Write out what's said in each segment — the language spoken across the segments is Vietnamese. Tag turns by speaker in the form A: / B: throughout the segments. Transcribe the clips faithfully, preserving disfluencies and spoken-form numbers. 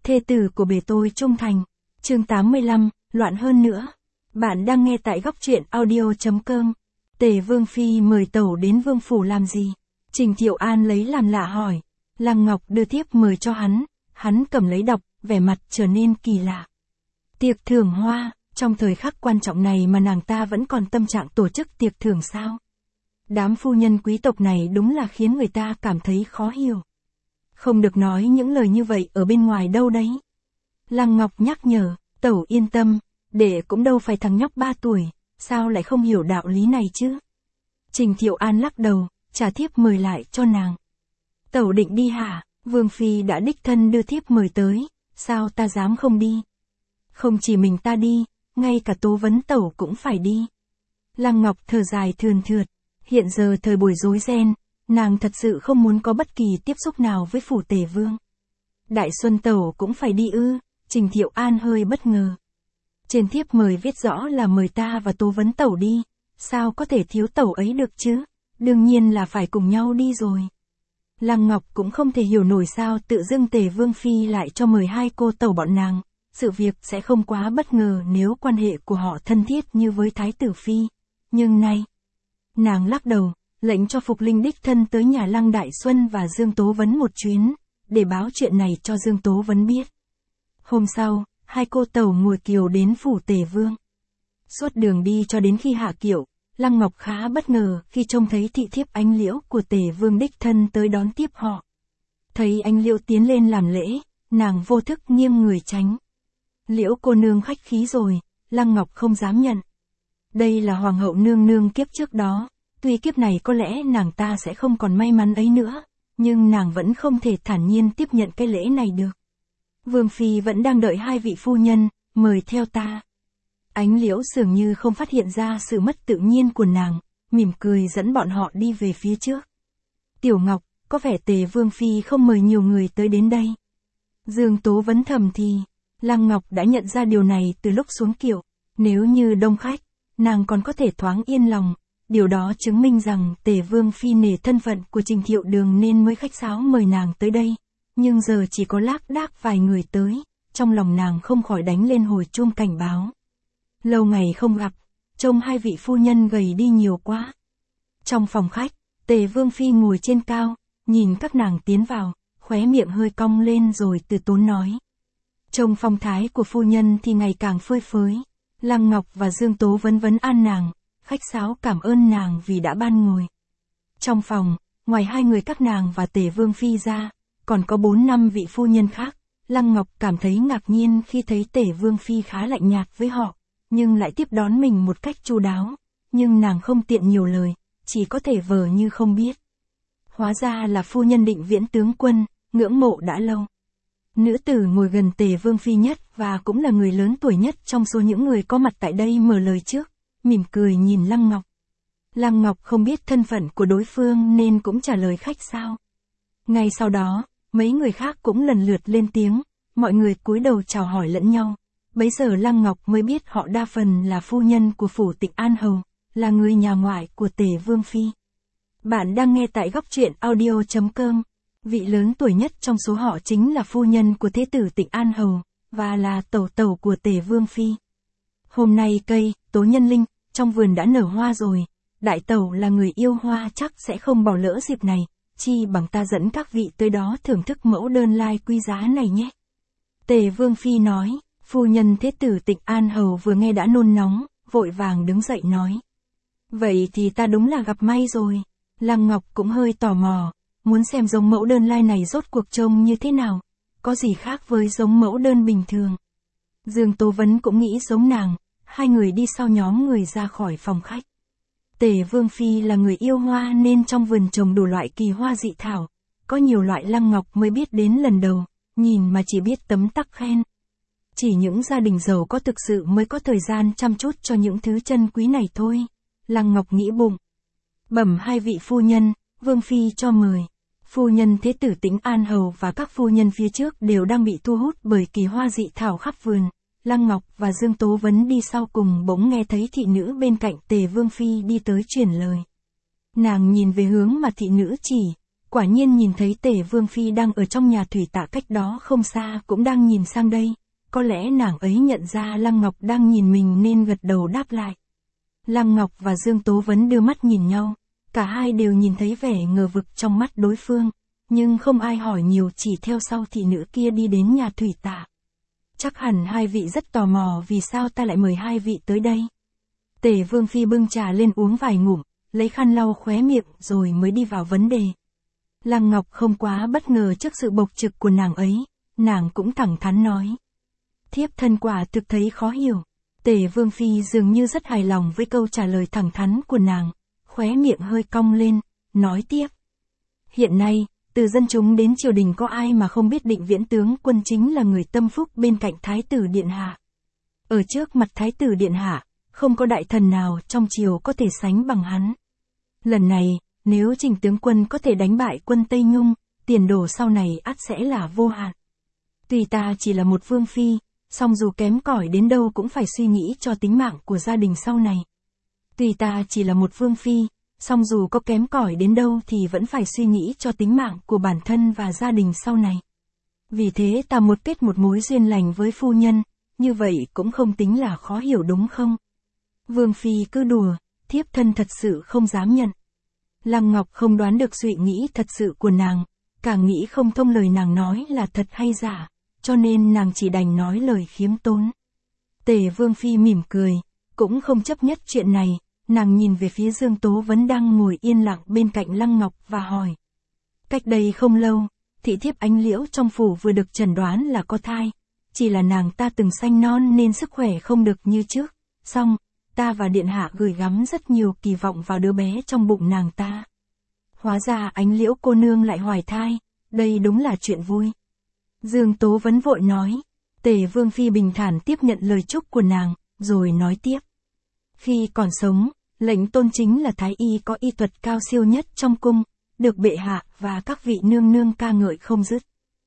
A: Thê tử của bề tôi trung thành. Chương tám mươi lăm, loạn hơn nữa. Bạn đang nghe tại góc truyện audio chấm com. Tề Vương Phi mời tẩu đến vương phủ làm gì? Trình Thiệu An lấy làm lạ hỏi. Lăng Ngọc đưa thiếp mời cho hắn, hắn cầm lấy đọc, vẻ mặt trở nên kỳ lạ. Tiệc thưởng hoa, trong thời khắc quan trọng này mà nàng ta vẫn còn tâm trạng tổ chức tiệc thưởng sao? Đám phu nhân quý tộc này đúng là khiến người ta cảm thấy khó hiểu. Không được nói những lời như vậy ở bên ngoài đâu đấy. Lăng Ngọc nhắc nhở, tẩu yên tâm, đệ cũng đâu phải thằng nhóc ba tuổi, sao lại không hiểu đạo lý này chứ? Trình Thiệu An lắc đầu, trả thiếp mời lại cho nàng. Tẩu định đi hả? Vương Phi đã đích thân đưa thiếp mời tới, sao ta dám không đi? Không chỉ mình ta đi, ngay cả Tố Vấn tẩu cũng phải đi. Lăng Ngọc thở dài thườn thượt, hiện giờ thời buổi rối ren, nàng thật sự không muốn có bất kỳ tiếp xúc nào với phủ Tề Vương. Đại Xuân tẩu cũng phải đi ư? Trình Thiệu An hơi bất ngờ. Trên thiếp mời viết rõ là mời ta và Tố Vấn tẩu đi, sao có thể thiếu tẩu ấy được chứ? Đương nhiên là phải cùng nhau đi rồi. Lăng Ngọc cũng không thể hiểu nổi sao tự dưng Tề Vương Phi lại cho mời hai cô tẩu bọn nàng. Sự việc sẽ không quá bất ngờ nếu quan hệ của họ thân thiết như với Thái tử Phi. Nhưng nay, nàng lắc đầu, lệnh cho Phục Linh đích thân tới nhà Lăng Đại Xuân và Dương Tố Vấn một chuyến, để báo chuyện này cho Dương Tố Vấn biết. Hôm sau, hai cô tẩu ngồi kiều đến phủ Tề Vương. Suốt đường đi cho đến khi hạ kiệu, Lăng Ngọc khá bất ngờ khi trông thấy thị thiếp Ánh Liễu của Tề Vương đích thân tới đón tiếp họ. Thấy Ánh Liễu tiến lên làm lễ, nàng vô thức nghiêng người tránh. Liễu cô nương khách khí rồi, Lăng Ngọc không dám nhận. Đây là hoàng hậu nương nương kiếp trước đó, tuy kiếp này có lẽ nàng ta sẽ không còn may mắn ấy nữa, nhưng nàng vẫn không thể thản nhiên tiếp nhận cái lễ này được. Vương Phi vẫn đang đợi hai vị phu nhân, mời theo ta. Ánh Liễu dường như không phát hiện ra sự mất tự nhiên của nàng, mỉm cười dẫn bọn họ đi về phía trước. Tiểu Ngọc, có vẻ Tề Vương Phi không mời nhiều người tới đến đây. Dương Tố Vấn thầm thì, Lăng Ngọc đã nhận ra điều này từ lúc xuống kiệu. Nếu như đông khách, nàng còn có thể thoáng yên lòng. Điều đó chứng minh rằng Tề Vương Phi nể thân phận của Trình Thiệu Đường nên mới khách sáo mời nàng tới đây. Nhưng giờ chỉ có lác đác vài người tới, trong lòng nàng không khỏi đánh lên hồi chuông cảnh báo. Lâu ngày không gặp, trông hai vị phu nhân gầy đi nhiều quá. Trong phòng khách, Tề Vương Phi ngồi trên cao, nhìn các nàng tiến vào, khóe miệng hơi cong lên rồi từ tốn nói. Trông phong thái của phu nhân thì ngày càng phơi phới. Lăng Ngọc và Dương Tố Vấn vấn an nàng, khách sáo cảm ơn nàng vì đã ban ngồi. Trong phòng, ngoài hai người các nàng và Tề Vương Phi ra, còn có bốn năm vị phu nhân khác. Lăng Ngọc cảm thấy ngạc nhiên khi thấy Tề Vương Phi khá lạnh nhạt với họ, nhưng lại tiếp đón mình một cách chu đáo. Nhưng nàng không tiện nhiều lời, chỉ có thể vờ như không biết. Hóa ra là phu nhân Định Viễn tướng quân, ngưỡng mộ đã lâu. Nữ tử ngồi gần Tề Vương Phi nhất và cũng là người lớn tuổi nhất trong số những người có mặt tại đây mở lời trước, mỉm cười nhìn Lăng Ngọc. Lăng Ngọc không biết thân phận của đối phương nên cũng trả lời khách sáo. Ngay sau đó, mấy người khác cũng lần lượt lên tiếng, mọi người cúi đầu chào hỏi lẫn nhau. Bấy giờ Lăng Ngọc mới biết họ đa phần là phu nhân của phủ Tịnh An Hầu, là người nhà ngoại của Tề Vương Phi. Bạn đang nghe tại góc truyện audio chấm com. Vị lớn tuổi nhất trong số họ chính là phu nhân của thế tử Tịnh An Hầu, và là tẩu tẩu của Tề Vương Phi. Hôm nay cây, tố nhân linh, trong vườn đã nở hoa rồi, đại tẩu là người yêu hoa chắc sẽ không bỏ lỡ dịp này, chi bằng ta dẫn các vị tới đó thưởng thức mẫu đơn lai quý giá này nhé. Tề Vương Phi nói, phu nhân thế tử Tịnh An Hầu vừa nghe đã nôn nóng, vội vàng đứng dậy nói. Vậy thì ta đúng là gặp may rồi. Lăng Ngọc cũng hơi tò mò. Muốn xem giống mẫu đơn lai này rốt cuộc trông như thế nào, có gì khác với giống mẫu đơn bình thường. Dương Tố Vấn cũng nghĩ giống nàng, hai người đi sau nhóm người ra khỏi phòng khách. Tề Vương Phi là người yêu hoa nên trong vườn trồng đủ loại kỳ hoa dị thảo, có nhiều loại Lăng Ngọc mới biết đến lần đầu, nhìn mà chỉ biết tấm tắc khen. Chỉ những gia đình giàu có thực sự mới có thời gian chăm chút cho những thứ chân quý này thôi. Lăng Ngọc nghĩ bụng. Bẩm hai vị phu nhân, Vương Phi cho mời. Phu nhân thế tử Tĩnh An Hầu và các phu nhân phía trước đều đang bị thu hút bởi kỳ hoa dị thảo khắp vườn. Lăng Ngọc và Dương Tố Vấn đi sau cùng bỗng nghe thấy thị nữ bên cạnh Tề Vương Phi đi tới truyền lời. Nàng nhìn về hướng mà thị nữ chỉ, quả nhiên nhìn thấy Tề Vương Phi đang ở trong nhà thủy tạ cách đó không xa cũng đang nhìn sang đây, có lẽ nàng ấy nhận ra Lăng Ngọc đang nhìn mình nên gật đầu đáp lại. Lăng Ngọc và Dương Tố Vấn đưa mắt nhìn nhau, cả hai đều nhìn thấy vẻ ngờ vực trong mắt đối phương, nhưng không ai hỏi nhiều, chỉ theo sau thị nữ kia đi đến nhà thủy tạ. Chắc hẳn hai vị rất tò mò vì sao ta lại mời hai vị tới đây. Tề Vương Phi bưng trà lên uống vài ngụm, lấy khăn lau khóe miệng rồi mới đi vào vấn đề. Lăng Ngọc không quá bất ngờ trước sự bộc trực của nàng ấy, nàng cũng thẳng thắn nói. Thiếp thân quả thực thấy khó hiểu. Tề Vương Phi dường như rất hài lòng với câu trả lời thẳng thắn của nàng, khóe miệng hơi cong lên, nói tiếp. Hiện nay, từ dân chúng đến triều đình có ai mà không biết Định Viễn tướng quân chính là người tâm phúc bên cạnh Thái tử Điện Hạ. Ở trước mặt Thái tử Điện Hạ, không có đại thần nào trong triều có thể sánh bằng hắn. Lần này, nếu Trình tướng quân có thể đánh bại quân Tây Nhung, tiền đồ sau này ắt sẽ là vô hạn. Tuy ta chỉ là một vương phi, song dù kém cỏi đến đâu cũng phải suy nghĩ cho tính mạng của gia đình sau này. Tuy ta chỉ là một vương phi, song dù có kém cỏi đến đâu thì vẫn phải suy nghĩ cho tính mạng của bản thân và gia đình sau này. Vì thế ta muốn kết một mối duyên lành với phu nhân, như vậy cũng không tính là khó hiểu đúng không? Vương phi cứ đùa, thiếp thân thật sự không dám nhận. Lăng Ngọc không đoán được suy nghĩ thật sự của nàng, càng nghĩ không thông lời nàng nói là thật hay giả, cho nên nàng chỉ đành nói lời khiêm tốn. Tề Vương Phi mỉm cười, cũng không chấp nhất chuyện này, nàng nhìn về phía Dương Tố Vấn đang ngồi yên lặng bên cạnh Lăng Ngọc và hỏi. Cách đây không lâu, thị thiếp Ánh Liễu trong phủ vừa được chẩn đoán là có thai, chỉ là nàng ta từng sanh non nên sức khỏe không được như trước, song ta và Điện Hạ gửi gắm rất nhiều kỳ vọng vào đứa bé trong bụng nàng ta. Hóa ra Ánh Liễu cô nương lại hoài thai, đây đúng là chuyện vui. Dương Tố Vấn vội nói. Tề Vương Phi bình thản tiếp nhận lời chúc của nàng, rồi nói tiếp. Khi còn sống, lệnh tôn chính là thái y có y thuật cao siêu nhất trong cung, được bệ hạ và các vị nương nương ca ngợi không dứt.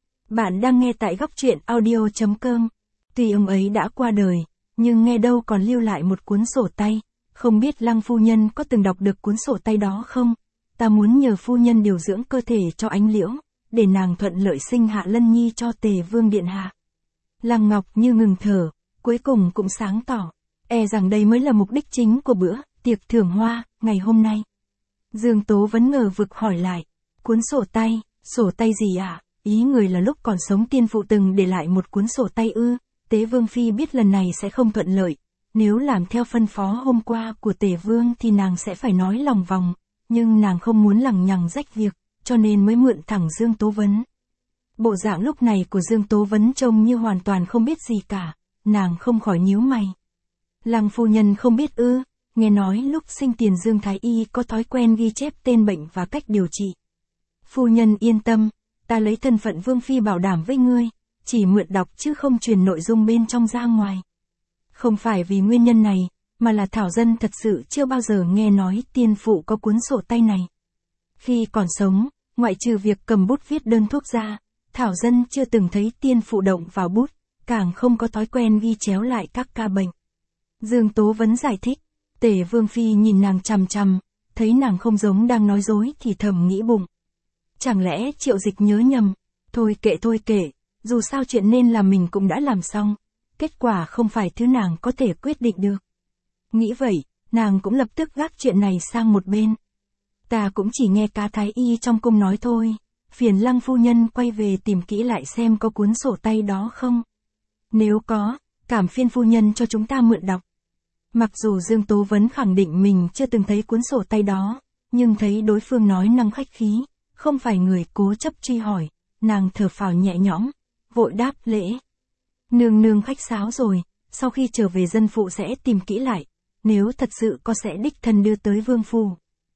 A: Bạn đang nghe tại góc truyện audio chấm com. Tuy ông ấy đã qua đời, nhưng nghe đâu còn lưu lại một cuốn sổ tay, không biết Lăng phu nhân có từng đọc được cuốn sổ tay đó không? Ta muốn nhờ phu nhân điều dưỡng cơ thể cho Ánh Liễu, để nàng thuận lợi sinh hạ lân nhi cho Tề Vương Điện Hạ. Lăng Ngọc như ngừng thở, cuối cùng cũng sáng tỏ, e rằng đây mới là mục đích chính của bữa tiệc thưởng hoa ngày hôm nay. Dương Tố Vấn ngờ vực hỏi lại, cuốn sổ tay, sổ tay gì ạ? À? Ý người là lúc còn sống tiên phụ từng để lại một cuốn sổ tay ư? Tế Vương Phi biết lần này sẽ không thuận lợi, nếu làm theo phân phó hôm qua của Tề Vương thì nàng sẽ phải nói lòng vòng, nhưng nàng không muốn lằng nhằng rách việc, cho nên mới mượn thẳng Dương Tố Vấn. Bộ dạng lúc này của Dương Tố Vấn trông như hoàn toàn không biết gì cả, nàng không khỏi nhíu mày. Lăng phu nhân không biết ư? Nghe nói lúc sinh tiền Dương Thái Y có thói quen ghi chép tên bệnh và cách điều trị. Phu nhân yên tâm, ta lấy thân phận Vương Phi bảo đảm với ngươi, chỉ mượn đọc chứ không truyền nội dung bên trong ra ngoài. Không phải vì nguyên nhân này, mà là Thảo Dân thật sự chưa bao giờ nghe nói tiên phụ có cuốn sổ tay này. Khi còn sống, ngoại trừ việc cầm bút viết đơn thuốc ra, Thảo Dân chưa từng thấy tiên phụ động vào bút, càng không có thói quen ghi chéo lại các ca bệnh. Dương Tố Vấn giải thích. Tề Vương Phi nhìn nàng chằm chằm, thấy nàng không giống đang nói dối thì thầm nghĩ bụng. Chẳng lẽ Triệu Dịch nhớ nhầm? Thôi kệ thôi kệ, dù sao chuyện nên làm mình cũng đã làm xong, kết quả không phải thứ nàng có thể quyết định được. Nghĩ vậy, nàng cũng lập tức gác chuyện này sang một bên. Ta cũng chỉ nghe cá thái y trong cung nói thôi, phiền Lăng phu nhân quay về tìm kỹ lại xem có cuốn sổ tay đó không. Nếu có, cảm phiên phu nhân cho chúng ta mượn đọc. Mặc dù Dương Tố Vấn khẳng định mình chưa từng thấy cuốn sổ tay đó, nhưng thấy đối phương nói năng khách khí, không phải người cố chấp truy hỏi, nàng thở phào nhẹ nhõm, vội đáp lễ. Nương nương khách sáo rồi, sau khi trở về dân phụ sẽ tìm kỹ lại, nếu thật sự có sẽ đích thân đưa tới vương phủ.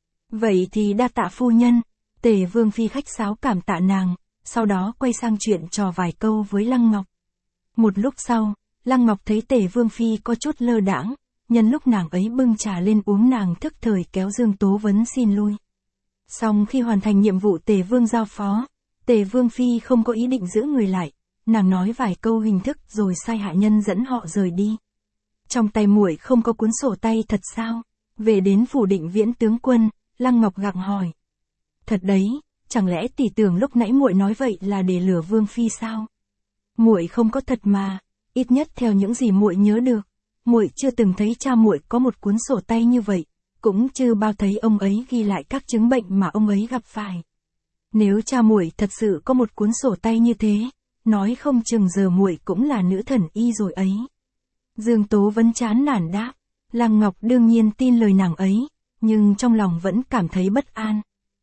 A: Vậy thì đa tạ phu nhân. Tề Vương Phi khách sáo cảm tạ nàng, sau đó quay sang chuyện trò vài câu với Lăng Ngọc. Một lúc sau, Lăng Ngọc thấy Tề Vương Phi có chút lơ đãng, nhân lúc nàng ấy bưng trà lên uống nàng thức thời kéo Dương Tố Vấn xin lui. Xong khi hoàn thành nhiệm vụ Tề Vương giao phó, Tề Vương Phi không có ý định giữ người lại, nàng nói vài câu hình thức rồi sai hạ nhân dẫn họ rời đi. Trong tay muội không có cuốn sổ tay thật sao? Về đến phủ Định Viễn tướng quân, Lăng Ngọc gặng hỏi. Thật đấy, chẳng lẽ tỷ tưởng lúc nãy muội nói vậy là để lừa Vương phi sao? Muội không có thật mà, ít nhất theo những gì muội nhớ được, muội chưa từng thấy cha muội có một cuốn sổ tay như vậy, cũng chưa bao thấy ông ấy ghi lại các chứng bệnh mà ông ấy gặp phải. Nếu cha muội thật sự có một cuốn sổ tay như thế, nói không chừng giờ muội cũng là nữ thần y rồi ấy. Dương Tố Vấn chán nản đáp, Lăng Ngọc đương nhiên tin lời nàng ấy, nhưng trong lòng vẫn cảm thấy bất an.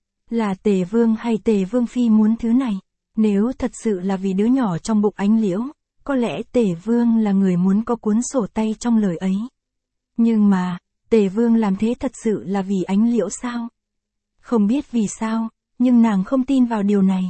A: Là Tề Vương hay Tề Vương phi muốn thứ này? Nếu thật sự là vì đứa nhỏ trong bụng Ánh Liễu, có lẽ Tề Vương là người muốn có cuốn sổ tay trong lời ấy. Nhưng mà, Tề Vương làm thế thật sự là vì Ánh Liễu sao? Không biết vì sao, nhưng nàng không tin vào điều này.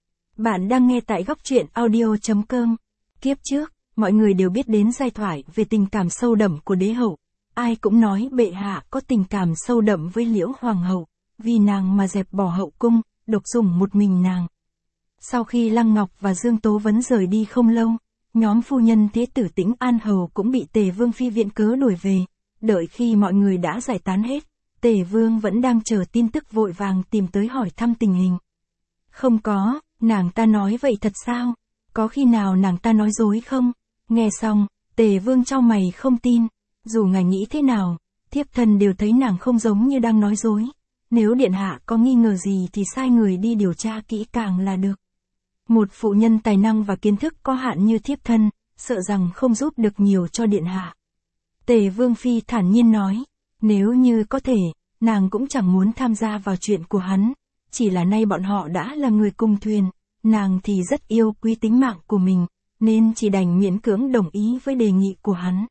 A: Bạn đang nghe tại góc truyện audio chấm com. Kiếp trước, mọi người đều biết đến giai thoại về tình cảm sâu đậm của đế hậu. Ai cũng nói bệ hạ có tình cảm sâu đậm với Liễu hoàng hậu, vì nàng mà dẹp bỏ hậu cung, độc dùng một mình nàng. Sau khi Lăng Ngọc và Dương Tố Vấn rời đi không lâu, nhóm phu nhân thế tử Tĩnh An hầu cũng bị Tề Vương phi viện cớ đuổi về. Đợi khi mọi người đã giải tán hết, Tề Vương vẫn đang chờ tin tức vội vàng tìm tới hỏi thăm tình hình. Không có, nàng ta nói vậy thật sao? Có khi nào nàng ta nói dối không? Nghe xong, Tề Vương chau mày không tin. Dù ngài nghĩ thế nào, thiếp thân đều thấy nàng không giống như đang nói dối. Nếu điện hạ có nghi ngờ gì thì sai người đi điều tra kỹ càng là được. Một phụ nhân tài năng và kiến thức có hạn như thiếp thân, sợ rằng không giúp được nhiều cho điện hạ. Tề Vương phi thản nhiên nói, nếu như có thể, nàng cũng chẳng muốn tham gia vào chuyện của hắn, chỉ là nay bọn họ đã là người cùng thuyền, nàng thì rất yêu quý tính mạng của mình, nên chỉ đành miễn cưỡng đồng ý với đề nghị của hắn.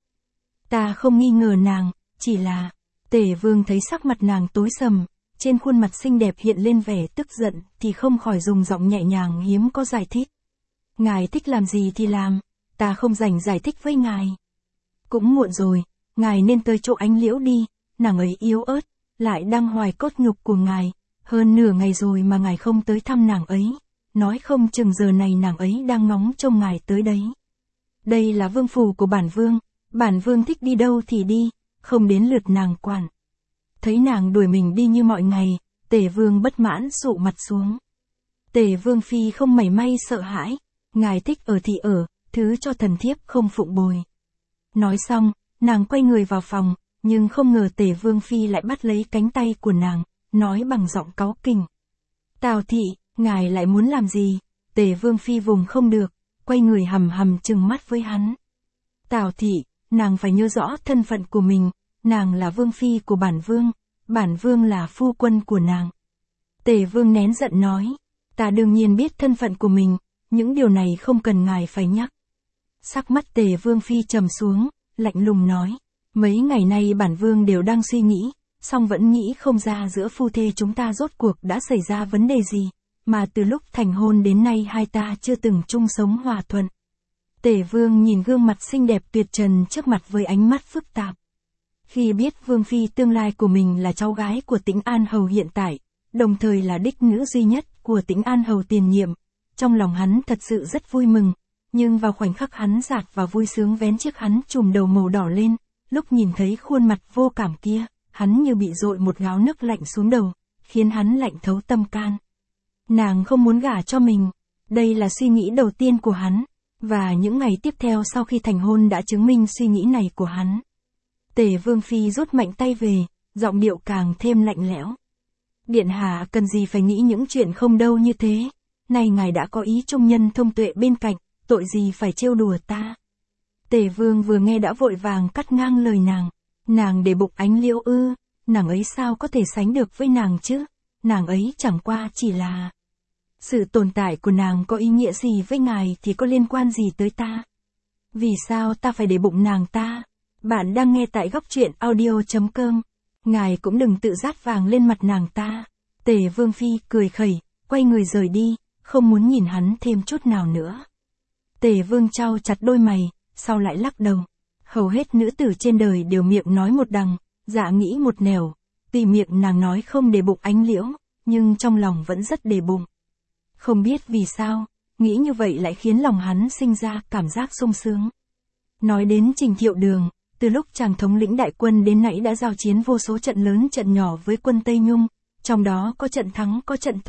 A: Ta không nghi ngờ nàng, chỉ là, Tề Vương thấy sắc mặt nàng tối sầm, trên khuôn mặt xinh đẹp hiện lên vẻ tức giận, thì không khỏi dùng giọng nhẹ nhàng hiếm có giải thích. Ngài thích làm gì thì làm, ta không rảnh giải thích với ngài. Cũng muộn rồi, ngài nên tới chỗ Ánh Liễu đi, nàng ấy yếu ớt, lại đang hoài cốt nhục của ngài, hơn nửa ngày rồi mà ngài không tới thăm nàng ấy, nói không chừng giờ này nàng ấy đang ngóng trông ngài tới đấy. Đây là vương phủ của bản vương, bản vương thích đi đâu thì đi, không đến lượt nàng quản. Thấy nàng đuổi mình đi như mọi ngày, Tề Vương bất mãn sụ mặt xuống. Tề Vương phi không mảy may sợ hãi, ngài thích ở thì ở, thứ cho thần thiếp không phụng bồi. Nói xong, nàng quay người vào phòng, nhưng không ngờ Tề Vương phi lại bắt lấy cánh tay của nàng, nói bằng giọng cáu kỉnh. Tào thị, ngài lại muốn làm gì? Tề Vương phi vùng không được, quay người hầm hầm trừng mắt với hắn. Tào thị, nàng phải nhớ rõ thân phận của mình, nàng là vương phi của bản vương, bản vương là phu quân của nàng. Tề Vương nén giận nói, ta đương nhiên biết thân phận của mình, những điều này không cần ngài phải nhắc. Sắc mắt Tề Vương phi trầm xuống, lạnh lùng nói, mấy ngày nay bản vương đều đang suy nghĩ, song vẫn nghĩ không ra giữa phu thê chúng ta rốt cuộc đã xảy ra vấn đề gì, mà từ lúc thành hôn đến nay hai ta chưa từng chung sống hòa thuận. Tề Vương nhìn gương mặt xinh đẹp tuyệt trần trước mặt với ánh mắt phức tạp. Khi biết Vương phi tương lai của mình là cháu gái của Tĩnh An hầu hiện tại, đồng thời là đích nữ duy nhất của Tĩnh An hầu tiền nhiệm, trong lòng hắn thật sự rất vui mừng, nhưng vào khoảnh khắc hắn dạt và vui sướng vén chiếc hắn trùm đầu màu đỏ lên, lúc nhìn thấy khuôn mặt vô cảm kia, hắn như bị dội một gáo nước lạnh xuống đầu, khiến hắn lạnh thấu tâm can. Nàng không muốn gả cho mình, đây là suy nghĩ đầu tiên của hắn, và những ngày tiếp theo sau khi thành hôn đã chứng minh suy nghĩ này của hắn. Tề Vương phi rút mạnh tay về, giọng điệu càng thêm lạnh lẽo. Điện hạ cần gì phải nghĩ những chuyện không đâu như thế, nay ngài đã có ý trung nhân thông tuệ bên cạnh, tội gì phải trêu đùa ta. Tề Vương vừa nghe đã vội vàng cắt ngang lời nàng, nàng để bụng Ánh Liễu ư, nàng ấy sao có thể sánh được với nàng chứ, nàng ấy chẳng qua chỉ là... Sự tồn tại của nàng có ý nghĩa gì với ngài thì có liên quan gì tới ta? Vì sao ta phải để bụng nàng ta? Bạn đang nghe tại góc truyện audio chấm com. Ngài cũng đừng tự dát vàng lên mặt nàng ta. Tề Vương phi cười khẩy, quay người rời đi, không muốn nhìn hắn thêm chút nào nữa. Tề Vương chau chặt đôi mày, sau lại lắc đầu. Hầu hết nữ tử trên đời đều miệng nói một đằng, dạ nghĩ một nẻo. Tuy miệng nàng nói không để bụng Ánh Liễu, nhưng trong lòng vẫn rất để bụng. Không biết vì sao, nghĩ như vậy lại khiến lòng hắn sinh ra cảm giác sung sướng. Nói đến Trình Thiệu Đường, từ lúc chàng thống lĩnh đại quân đến nãy đã giao chiến vô số trận lớn trận nhỏ với quân Tây Nhung, trong đó có trận thắng có trận thua,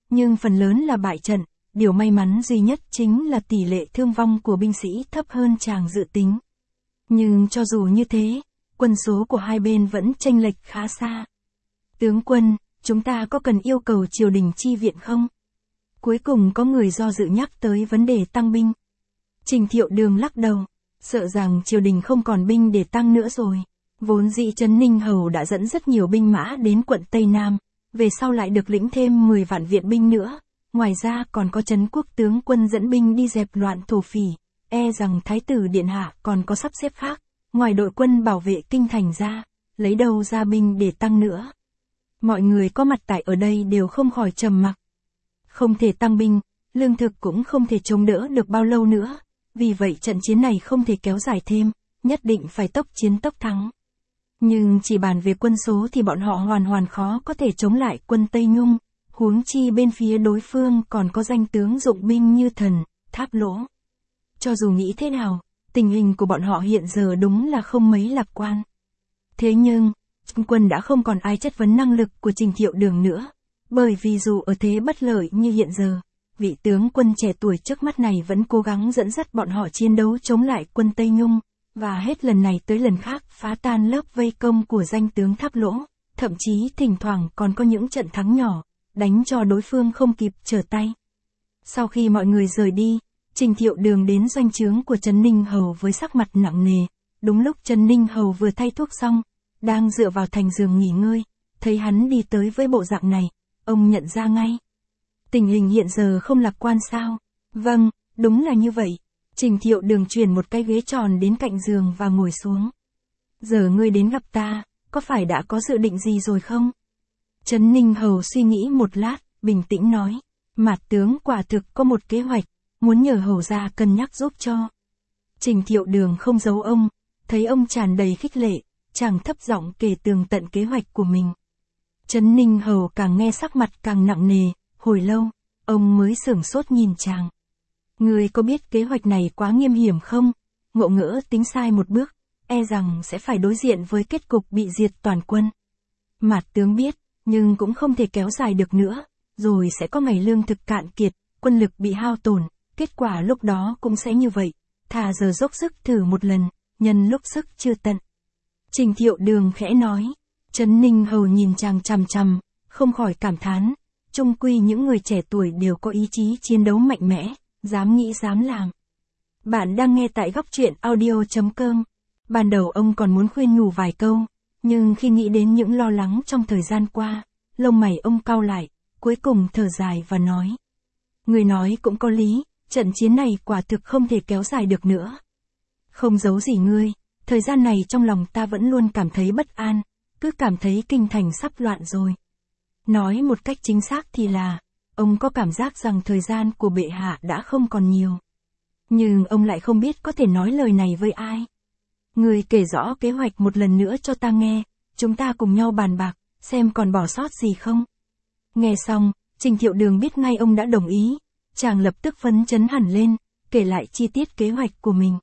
A: nhưng phần lớn là bại trận, điều may mắn duy nhất chính là tỷ lệ thương vong của binh sĩ thấp hơn chàng dự tính. Nhưng cho dù như thế, quân số của hai bên vẫn chênh lệch khá xa. Tướng quân, chúng ta có cần yêu cầu triều đình chi viện không? Cuối cùng có người do dự nhắc tới vấn đề tăng binh. Trình Thiệu Đường lắc đầu, sợ rằng triều đình không còn binh để tăng nữa rồi. Vốn dĩ Trấn Ninh Hầu đã dẫn rất nhiều binh mã đến quận Tây Nam, về sau lại được lĩnh thêm mười vạn viện binh nữa. Ngoài ra còn có Trấn Quốc tướng quân dẫn binh đi dẹp loạn thổ phỉ, e rằng Thái tử Điện Hạ còn có sắp xếp khác, ngoài đội quân bảo vệ kinh thành ra, lấy đâu ra binh để tăng nữa. Mọi người có mặt tại ở đây đều không khỏi trầm mặc. Không thể tăng binh, lương thực cũng không thể chống đỡ được bao lâu nữa, vì vậy trận chiến này không thể kéo dài thêm, nhất định phải tốc chiến tốc thắng. Nhưng chỉ bàn về quân số thì bọn họ hoàn hoàn khó có thể chống lại quân Tây Nhung, huống chi bên phía đối phương còn có danh tướng dụng binh như Thần, Tháp Lỗ. Cho dù nghĩ thế nào, tình hình của bọn họ hiện giờ đúng là không mấy lạc quan. Thế nhưng, trong quân đã không còn ai chất vấn năng lực của Trình Thiệu Đường nữa, bởi vì dù ở thế bất lợi như hiện giờ, vị tướng quân trẻ tuổi trước mắt này vẫn cố gắng dẫn dắt bọn họ chiến đấu chống lại quân Tây Nhung, và hết lần này tới lần khác phá tan lớp vây công của danh tướng Tháp Lỗ, thậm chí thỉnh thoảng còn có những trận thắng nhỏ, đánh cho đối phương không kịp trở tay. Sau khi mọi người rời đi, Trình Thiệu Đường đến doanh trướng của Trấn Ninh Hầu với sắc mặt nặng nề. Đúng lúc Trấn Ninh Hầu vừa thay thuốc xong, đang dựa vào thành giường nghỉ ngơi, thấy hắn đi tới với bộ dạng này, ông nhận ra ngay. Tình hình hiện giờ không lạc quan sao? Vâng, đúng là như vậy. Trình Thiệu Đường chuyển một cái ghế tròn đến cạnh giường và ngồi xuống. Giờ ngươi đến gặp ta, có phải đã có dự định gì rồi không? Trấn Ninh Hầu suy nghĩ một lát, bình tĩnh nói. Mạt tướng quả thực có một kế hoạch, muốn nhờ hầu gia cân nhắc giúp cho. Trình Thiệu Đường không giấu ông, thấy ông tràn đầy khích lệ, chàng thấp giọng kể tường tận kế hoạch của mình. Trấn Ninh Hầu càng nghe sắc mặt càng nặng nề, hồi lâu, ông mới sửng sốt nhìn chàng. Ngươi có biết kế hoạch này quá nghiêm hiểm không? Ngộ ngỡ tính sai một bước, e rằng sẽ phải đối diện với kết cục bị diệt toàn quân. Mạt tướng biết, nhưng cũng không thể kéo dài được nữa, rồi sẽ có ngày lương thực cạn kiệt, quân lực bị hao tổn, kết quả lúc đó cũng sẽ như vậy, thà giờ dốc sức thử một lần, nhân lúc sức chưa tận. Trình Thiệu Đường khẽ nói. Trấn Ninh Hầu nhìn chàng chằm chằm, không khỏi cảm thán, chung quy những người trẻ tuổi đều có ý chí chiến đấu mạnh mẽ, dám nghĩ dám làm. Bạn đang nghe tại góc truyện audio chấm com. Ban đầu ông còn muốn khuyên nhủ vài câu, nhưng khi nghĩ đến những lo lắng trong thời gian qua, lông mày ông cau lại, cuối cùng thở dài và nói. Người nói cũng có lý, trận chiến này quả thực không thể kéo dài được nữa. Không giấu gì ngươi, thời gian này trong lòng ta vẫn luôn cảm thấy bất an, cứ cảm thấy kinh thành sắp loạn rồi. Nói một cách chính xác thì là, ông có cảm giác rằng thời gian của bệ hạ đã không còn nhiều. Nhưng ông lại không biết có thể nói lời này với ai. Người kể rõ kế hoạch một lần nữa cho ta nghe, chúng ta cùng nhau bàn bạc, xem còn bỏ sót gì không. Nghe xong, Trình Thiệu Đường biết ngay ông đã đồng ý, chàng lập tức phấn chấn hẳn lên, kể lại chi tiết kế hoạch của mình.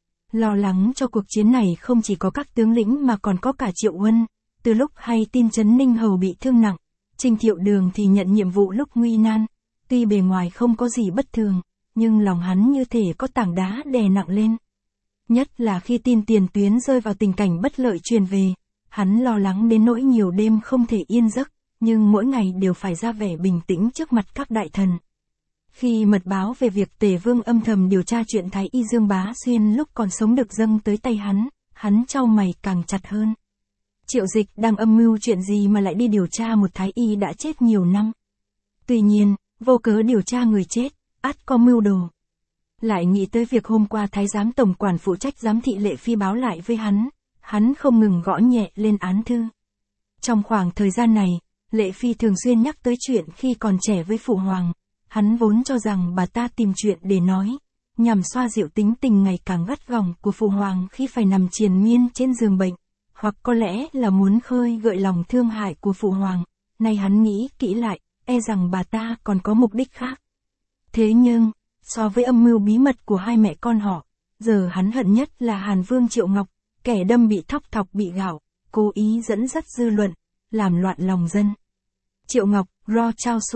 A: Lo lắng cho cuộc chiến này không chỉ có các tướng lĩnh mà còn có cả Triệu Huân. Từ lúc hay tin Trấn Ninh Hầu bị thương nặng, Trình Thiệu Đường thì nhận nhiệm vụ lúc nguy nan. Tuy bề ngoài không có gì bất thường, nhưng lòng hắn như thể có tảng đá đè nặng lên. Nhất là khi tin tiền tuyến rơi vào tình cảnh bất lợi truyền về, hắn lo lắng đến nỗi nhiều đêm không thể yên giấc, nhưng mỗi ngày đều phải ra vẻ bình tĩnh trước mặt các đại thần. Khi mật báo về việc Tề Vương âm thầm điều tra chuyện Thái Y Dương Bá Xuyên lúc còn sống được dâng tới tay hắn, hắn chau mày càng chặt hơn. Triệu Dịch đang âm mưu chuyện gì mà lại đi điều tra một Thái Y đã chết nhiều năm. Tuy nhiên, vô cớ điều tra người chết, ắt có mưu đồ. Lại nghĩ tới việc hôm qua Thái giám tổng quản phụ trách giám thị Lệ Phi báo lại với hắn, hắn không ngừng gõ nhẹ lên án thư. Trong khoảng thời gian này, Lệ Phi thường xuyên nhắc tới chuyện khi còn trẻ với Phụ Hoàng. Hắn vốn cho rằng bà ta tìm chuyện để nói, nhằm xoa dịu tính tình ngày càng gắt gỏng của Phụ Hoàng khi phải nằm triền miên trên giường bệnh, hoặc có lẽ là muốn khơi gợi lòng thương hại của Phụ Hoàng. Nay hắn nghĩ kỹ lại, e rằng bà ta còn có mục đích khác. Thế nhưng, so với âm mưu bí mật của hai mẹ con họ, giờ hắn hận nhất là Hàn Vương Triệu Ngọc, kẻ đâm bị thóc thọc bị gạo, cố ý dẫn dắt dư luận, làm loạn lòng dân. Triệu Ngọc, Ro Chao Su,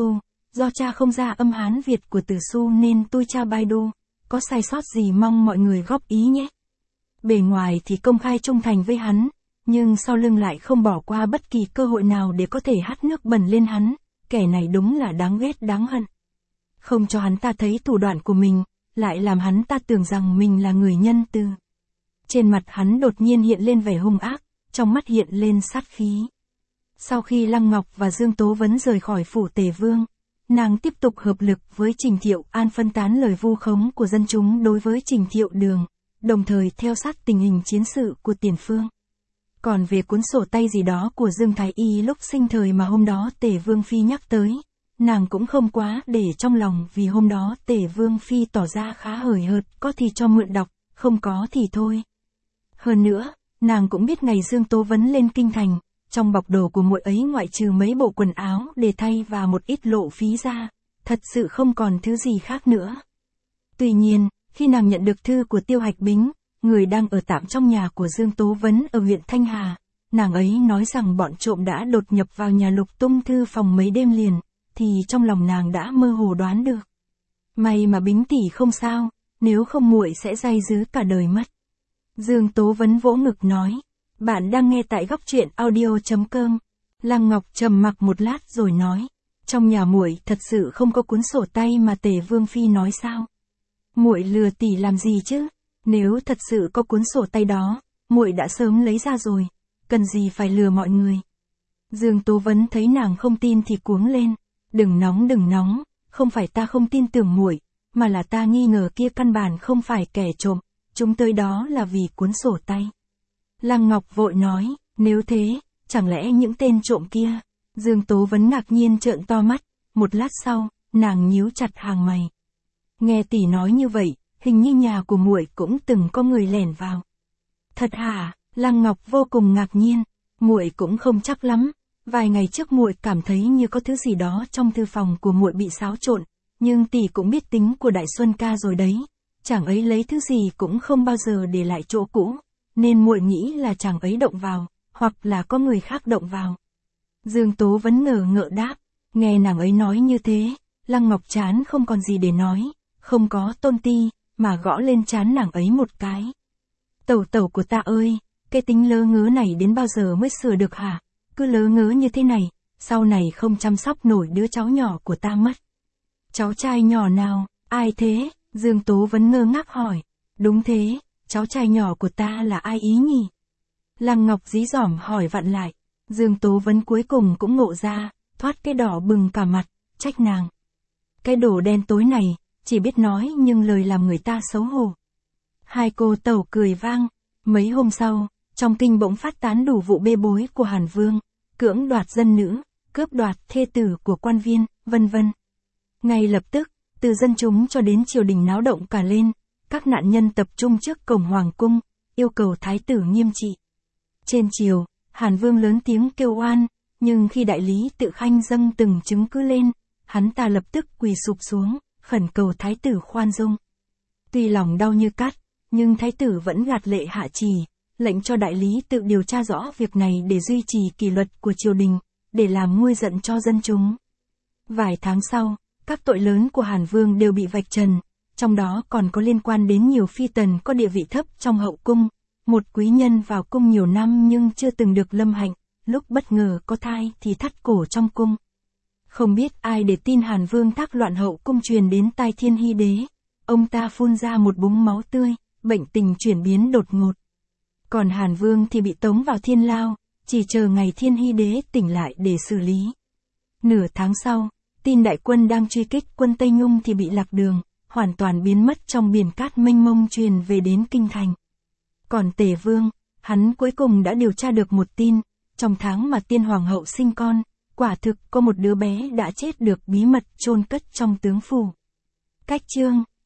A: do cha không ra âm Hán Việt của Từ Xu nên tôi tra Baidu, có sai sót gì mong mọi người góp ý nhé. Bề ngoài thì công khai trung thành với hắn, nhưng sau lưng lại không bỏ qua bất kỳ cơ hội nào để có thể hắt nước bẩn lên hắn, kẻ này đúng là đáng ghét đáng hận. Không cho hắn ta thấy thủ đoạn của mình, lại làm hắn ta tưởng rằng mình là người nhân từ. Trên mặt hắn đột nhiên hiện lên vẻ hung ác, trong mắt hiện lên sát khí. Sau khi Lăng Ngọc và Dương Tố Vấn rời khỏi phủ Tề Vương, nàng tiếp tục hợp lực với Trình Thiệu An phân tán lời vu khống của dân chúng đối với Trình Thiệu Đường, đồng thời theo sát tình hình chiến sự của tiền phương. Còn về cuốn sổ tay gì đó của Dương Thái Y lúc sinh thời mà hôm đó Tề Vương Phi nhắc tới, nàng cũng không quá để trong lòng vì hôm đó Tề Vương Phi tỏ ra khá hời hợt, có thì cho mượn đọc, không có thì thôi. Hơn nữa, nàng cũng biết ngày Dương Tố Vấn lên kinh thành, trong bọc đồ của muội ấy ngoại trừ mấy bộ quần áo để thay và một ít lộ phí ra, thật sự không còn thứ gì khác nữa. Tuy nhiên, khi nàng nhận được thư của Tiêu Hạch Bính, người đang ở tạm trong nhà của Dương Tố Vấn ở huyện Thanh Hà, nàng ấy nói rằng bọn trộm đã đột nhập vào nhà lục tung thư phòng mấy đêm liền, thì trong lòng nàng đã mơ hồ đoán được. May mà Bính tỷ không sao, nếu không muội sẽ day dứ cả đời mất. Dương Tố Vấn vỗ ngực nói, bạn đang nghe tại góc truyện audio chấm com. Lăng Ngọc trầm mặc một lát rồi nói, trong nhà muội thật sự không có cuốn sổ tay mà Tề Vương Phi nói sao? Muội lừa tỷ làm gì chứ? Nếu thật sự có cuốn sổ tay đó, muội đã sớm lấy ra rồi, cần gì phải lừa mọi người. Dương Tố Vấn thấy nàng không tin thì cuống lên, đừng nóng đừng nóng, không phải ta không tin tưởng muội, mà là ta nghi ngờ kia căn bản không phải kẻ trộm, chúng tới đó là vì cuốn sổ tay. Lăng Ngọc vội nói, nếu thế, chẳng lẽ những tên trộm kia? Dương Tố Vấn ngạc nhiên trợn to mắt, một lát sau, nàng nhíu chặt hàng mày. Nghe tỷ nói như vậy, hình như nhà của muội cũng từng có người lẻn vào. Thật hả? Lăng Ngọc vô cùng ngạc nhiên, muội cũng không chắc lắm, vài ngày trước muội cảm thấy như có thứ gì đó trong thư phòng của muội bị xáo trộn, nhưng tỷ cũng biết tính của Đại Xuân ca rồi đấy, chàng ấy lấy thứ gì cũng không bao giờ để lại chỗ cũ, nên muội nghĩ là chàng ấy động vào, hoặc là có người khác động vào. Dương Tố Vấn ngờ ngợ đáp, nghe nàng ấy nói như thế, Lăng Ngọc chán không còn gì để nói, không có tôn ti, mà gõ lên trán nàng ấy một cái. Tẩu tẩu của ta ơi, cái tính lớ ngớ này đến bao giờ mới sửa được hả? Cứ lớ ngớ như thế này, sau này không chăm sóc nổi đứa cháu nhỏ của ta mất. Cháu trai nhỏ nào, ai thế? Dương Tố Vấn ngơ ngác hỏi. Đúng thế, cháu trai nhỏ của ta là ai ý nhỉ? Lăng Ngọc dí dỏm hỏi vặn lại. Dương Tố Vấn cuối cùng cũng ngộ ra, thoát cái đỏ bừng cả mặt, trách nàng. Cái đồ đen tối này, chỉ biết nói nhưng lời làm người ta xấu hổ. Hai cô tẩu cười vang. Mấy hôm sau, trong kinh bỗng phát tán đủ vụ bê bối của Hàn Vương, cưỡng đoạt dân nữ, cướp đoạt thê tử của quan viên, vân vân. Ngay lập tức, từ dân chúng cho đến triều đình náo động cả lên, các nạn nhân tập trung trước cổng hoàng cung, yêu cầu thái tử nghiêm trị. Trên triều, Hàn Vương lớn tiếng kêu oan, nhưng khi đại lý Tự Khanh dâng từng chứng cứ lên, hắn ta lập tức quỳ sụp xuống, khẩn cầu thái tử khoan dung. Tuy lòng đau như cắt, nhưng thái tử vẫn gạt lệ hạ trì, lệnh cho đại lý tự điều tra rõ việc này để duy trì kỷ luật của triều đình, để làm nguôi giận cho dân chúng. Vài tháng sau, các tội lớn của Hàn Vương đều bị vạch trần, trong đó còn có liên quan đến nhiều phi tần có địa vị thấp trong hậu cung, một quý nhân vào cung nhiều năm nhưng chưa từng được lâm hạnh, lúc bất ngờ có thai thì thắt cổ trong cung. Không biết ai để tin Hàn Vương thác loạn hậu cung truyền đến tai Thiên Hy đế, ông ta phun ra một búng máu tươi, bệnh tình chuyển biến đột ngột. Còn Hàn Vương thì bị tống vào thiên lao, chỉ chờ ngày Thiên Hy đế tỉnh lại để xử lý. Nửa tháng sau, tin đại quân đang truy kích quân Tây Nhung thì bị lạc đường, hoàn toàn biến mất trong biển cát mênh mông truyền về đến kinh thành. Còn Tề Vương, hắn cuối cùng đã điều tra được một tin, trong tháng mà tiên hoàng hậu sinh con, quả thực có một đứa bé đã chết được bí mật chôn cất trong tướng phủ. Cách chương